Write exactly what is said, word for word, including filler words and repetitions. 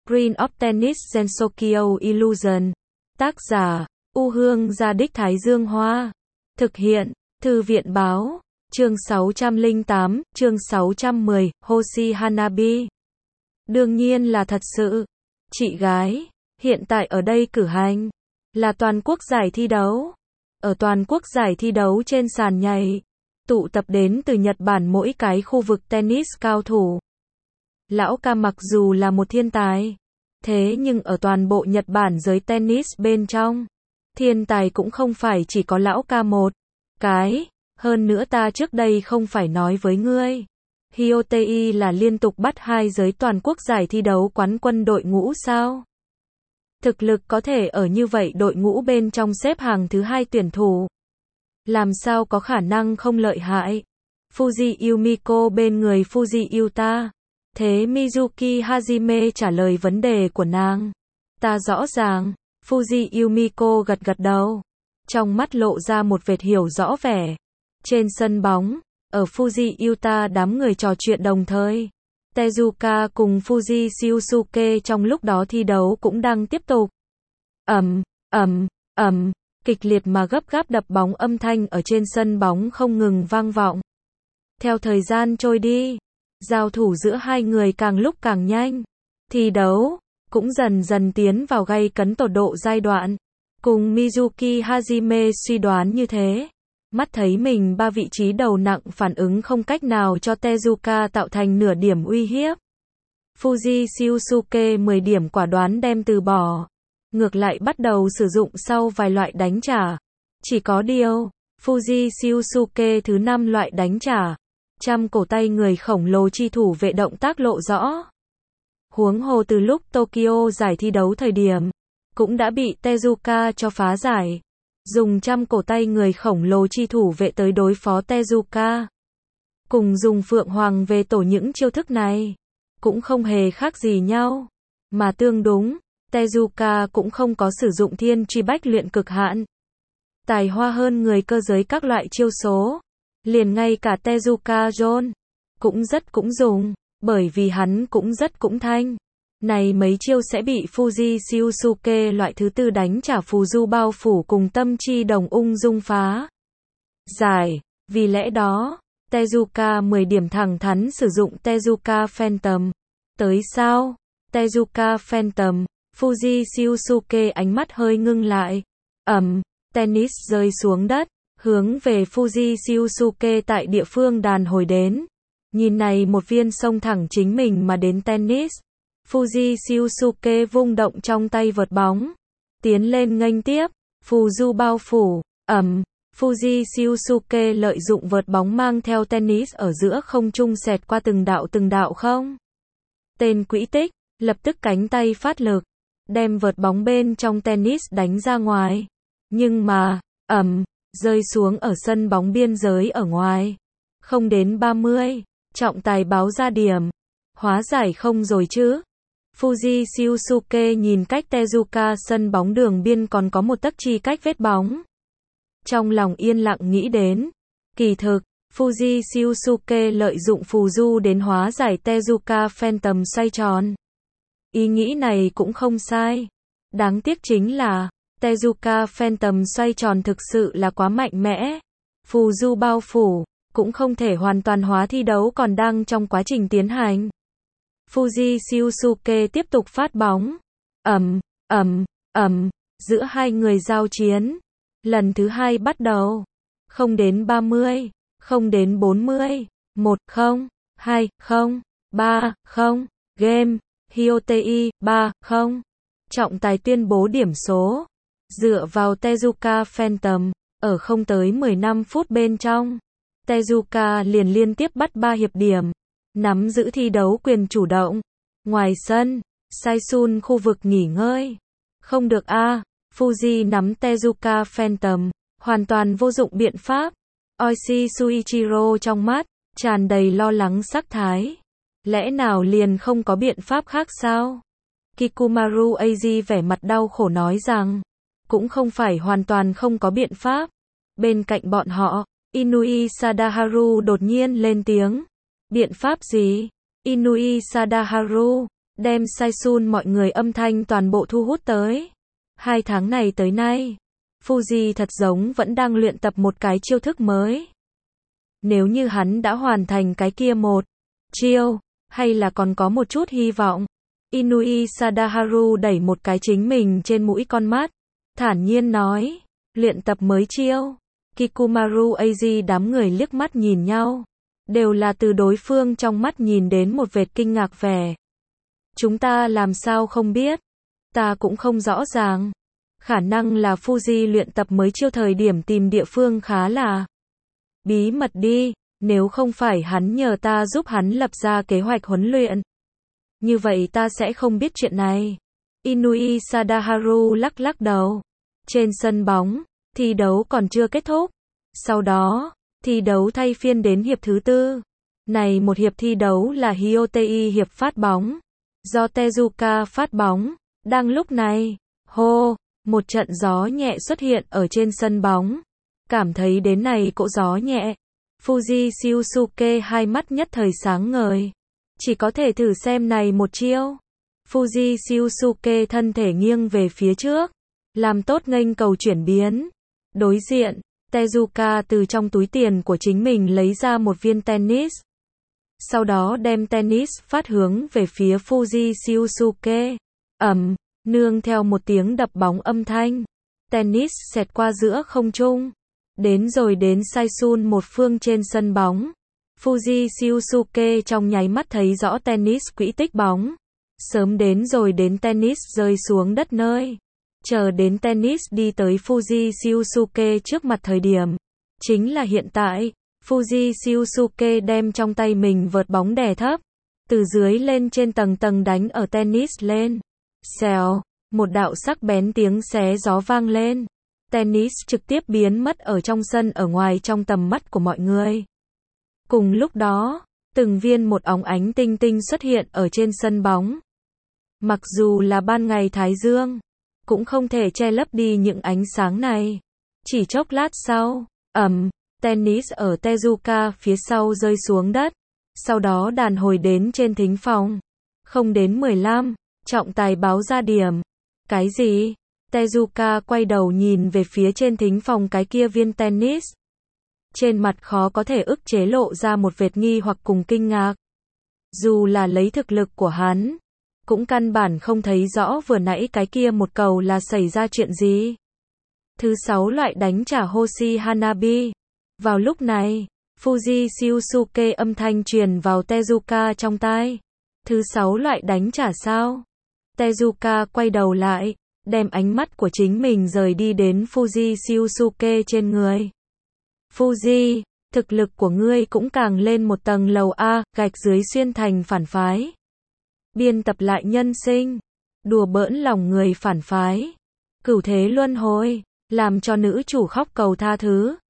Screen of Tennis Gensokyo Illusion. Tác giả, U Hương Gia Đích Thái Dương Hoa. Thực hiện, Thư viện Báo. Chương sáu trăm lẻ tám, chương sáu trăm mười, Hoshi Hanabi. Đương nhiên là thật sự. Chị gái, hiện tại ở đây cử hành là toàn quốc giải thi đấu. Ở toàn quốc giải thi đấu trên sàn nhảy, tụ tập đến từ Nhật Bản mỗi cái khu vực tennis cao thủ. Lão ca mặc dù là một thiên tài, thế nhưng ở toàn bộ Nhật Bản giới tennis bên trong, thiên tài cũng không phải chỉ có lão ca một cái. Hơn nữa ta trước đây không phải nói với ngươi, Hyotei là liên tục bắt hai giới toàn quốc giải thi đấu quán quân đội ngũ sao? Thực lực có thể ở như vậy đội ngũ bên trong xếp hàng thứ hai tuyển thủ, làm sao có khả năng không lợi hại? Fuji Yumiko bên người Fuji Yuta. Thế Mizuki Hajime trả lời vấn đề của nàng. Ta rõ ràng. Fuji Yumiko gật gật đầu, trong mắt lộ ra một vệt hiểu rõ vẻ. Trên sân bóng, ở Fuji Yuta đám người trò chuyện đồng thời. Tezuka cùng Fuji Shiosuke trong lúc đó thi đấu cũng đang tiếp tục. Ầm, ầm, ầm, kịch liệt mà gấp gáp đập bóng âm thanh ở trên sân bóng không ngừng vang vọng. Theo thời gian trôi đi, giao thủ giữa hai người càng lúc càng nhanh. Thi đấu cũng dần dần tiến vào gay cấn tột độ giai đoạn. Cùng Mizuki Hajime suy đoán như thế, mắt thấy mình ba vị trí đầu nặng phản ứng không cách nào cho Tezuka tạo thành nửa điểm uy hiếp. Fuji Shiosuke mười điểm quả đoán đem từ bỏ, ngược lại bắt đầu sử dụng sau vài loại đánh trả. Chỉ có điều, Fuji Shiosuke thứ năm loại đánh trả, trăm cổ tay người khổng lồ chi thủ vệ động tác lộ rõ. Huống hồ từ lúc Tokyo giải thi đấu thời điểm, cũng đã bị Tezuka cho phá giải. Dùng trăm cổ tay người khổng lồ chi thủ vệ tới đối phó Tezuka, cùng dùng Phượng Hoàng về tổ những chiêu thức này, cũng không hề khác gì nhau. Mà tương đúng, Tezuka cũng không có sử dụng thiên truy bách luyện cực hạn, tài hoa hơn người cơ giới các loại chiêu số. Liền ngay cả Tezuka John cũng rất cũng dùng, bởi vì hắn cũng rất cũng thanh. Này mấy chiêu sẽ bị Fuji Shiosuke loại thứ tư đánh trả phù du bao phủ cùng tâm chi đồng ung dung phá giải. Vì lẽ đó, Tezuka mười điểm thẳng thắn sử dụng Tezuka Phantom. Tới sao? Tezuka Phantom, Fuji Shiosuke ánh mắt hơi ngưng lại. Ầm, tennis rơi xuống đất, hướng về Fuji Shiosuke tại địa phương đàn hồi đến. Nhìn này một viên xông thẳng chính mình mà đến tennis. Fuji Shiosuke vung động trong tay vợt bóng, tiến lên nghênh tiếp, phù du bao phủ. Ầm, Fuji Shiosuke lợi dụng vợt bóng mang theo tennis ở giữa không trung xẹt qua từng đạo từng đạo không tên quỹ tích, lập tức cánh tay phát lực, đem vợt bóng bên trong tennis đánh ra ngoài. Nhưng mà, ầm, rơi xuống ở sân bóng biên giới ở ngoài. Không đến ba mươi, trọng tài báo ra điểm. Hóa giải không rồi chứ? Fuji Shiosuke nhìn cách Tezuka sân bóng đường biên còn có một tấc chi cách vết bóng. Trong lòng yên lặng nghĩ đến. Kỳ thực, Fuji Shiosuke lợi dụng phù du đến hóa giải Tezuka Phantom xoay tròn. Ý nghĩ này cũng không sai. Đáng tiếc chính là, Tezuka Phantom xoay tròn thực sự là quá mạnh mẽ. Phù du bao phủ, cũng không thể hoàn toàn hóa thi đấu còn đang trong quá trình tiến hành. Fuji Shiosuke tiếp tục phát bóng. Ầm, ầm, ầm, giữa hai người giao chiến. Lần thứ hai bắt đầu. Không đến ba mươi, không đến bốn mươi, một không, hai không, ba không, game, Hyotei, ba không. Trọng tài tuyên bố điểm số. Dựa vào Tezuka Phantom, ở không tới mười lăm phút bên trong, Tezuka liền liên tiếp bắt ba hiệp điểm, nắm giữ thi đấu quyền chủ động. Ngoài sân, Saisun khu vực nghỉ ngơi. Không được a, à, Fuji nắm Tezuka Phantom, hoàn toàn vô dụng biện pháp. Oishi Suichiro trong mắt tràn đầy lo lắng sắc thái. Lẽ nào liền không có biện pháp khác sao? Kikumaru Eiji vẻ mặt đau khổ nói rằng, cũng không phải hoàn toàn không có biện pháp. Bên cạnh bọn họ, Inui Sadaharu đột nhiên lên tiếng. Biện pháp gì? Inui Sadaharu đem Saisun mọi người âm thanh toàn bộ thu hút tới. Hai tháng này tới nay, Fuji thật giống vẫn đang luyện tập một cái chiêu thức mới. Nếu như hắn đã hoàn thành cái kia một chiêu, hay là còn có một chút hy vọng. Inui Sadaharu đẩy một cái chính mình trên mũi con mắt, thản nhiên nói, luyện tập mới chiêu. Kikumaru Aji đám người liếc mắt nhìn nhau, đều là từ đối phương trong mắt nhìn đến một vệt kinh ngạc vẻ. Chúng ta làm sao không biết? Ta cũng không rõ ràng. Khả năng là Fuji luyện tập mới chiêu thời điểm tìm địa phương khá là bí mật đi, nếu không phải hắn nhờ ta giúp hắn lập ra kế hoạch huấn luyện. Như vậy ta sẽ không biết chuyện này. Inui Sadaharu lắc lắc đầu. Trên sân bóng, thi đấu còn chưa kết thúc. Sau đó, thi đấu thay phiên đến hiệp thứ tư. Này một hiệp thi đấu là Hyotei hiệp phát bóng, do Tezuka phát bóng. Đang lúc này, hô, một trận gió nhẹ xuất hiện ở trên sân bóng. Cảm thấy đến này cỗ gió nhẹ, Fuji Shiosuke hai mắt nhất thời sáng ngời. Chỉ có thể thử xem này một chiêu. Fuji Shiosuke thân thể nghiêng về phía trước, làm tốt nghênh cầu chuyển biến. Đối diện, Tezuka từ trong túi tiền của chính mình lấy ra một viên tennis. Sau đó đem tennis phát hướng về phía Fuji Shiosuke. Ầm, nương theo một tiếng đập bóng âm thanh, tennis xẹt qua giữa không trung, đến rồi đến Saisun một phương trên sân bóng. Fuji Shiosuke trong nháy mắt thấy rõ tennis quỹ tích bóng. Sớm đến rồi đến tennis rơi xuống đất nơi. Chờ đến tennis đi tới Fuji Shiosuke trước mặt thời điểm. Chính là hiện tại, Fuji Shiosuke đem trong tay mình vợt bóng đè thấp. Từ dưới lên trên tầng tầng đánh ở tennis lên. Xèo, một đạo sắc bén tiếng xé gió vang lên. Tennis trực tiếp biến mất ở trong sân ở ngoài trong tầm mắt của mọi người. Cùng lúc đó, từng viên một óng ánh tinh tinh xuất hiện ở trên sân bóng. Mặc dù là ban ngày thái dương, cũng không thể che lấp đi những ánh sáng này. Chỉ chốc lát sau, ầm, tennis ở Tezuka phía sau rơi xuống đất. Sau đó đàn hồi đến trên thính phòng. Không đến mười lăm, trọng tài báo ra điểm. Cái gì? Tezuka quay đầu nhìn về phía trên thính phòng cái kia viên tennis. Trên mặt khó có thể ức chế lộ ra một vệt nghi hoặc cùng kinh ngạc. Dù là lấy thực lực của hắn, cũng căn bản không thấy rõ vừa nãy cái kia một cầu là xảy ra chuyện gì. Thứ sáu loại đánh trả Hoshi Hanabi. Vào lúc này, Fuji Shiosuke âm thanh truyền vào Tezuka trong tai. Thứ sáu loại đánh trả sao? Tezuka quay đầu lại, đem ánh mắt của chính mình rời đi đến Fuji Shiosuke trên người. Fuji, thực lực của ngươi cũng càng lên một tầng lầu A, gạch dưới xuyên thành phản phái. Biên tập lại nhân sinh, đùa bỡn lòng người phản phái. Cửu thế luân hồi, làm cho nữ chủ khóc cầu tha thứ.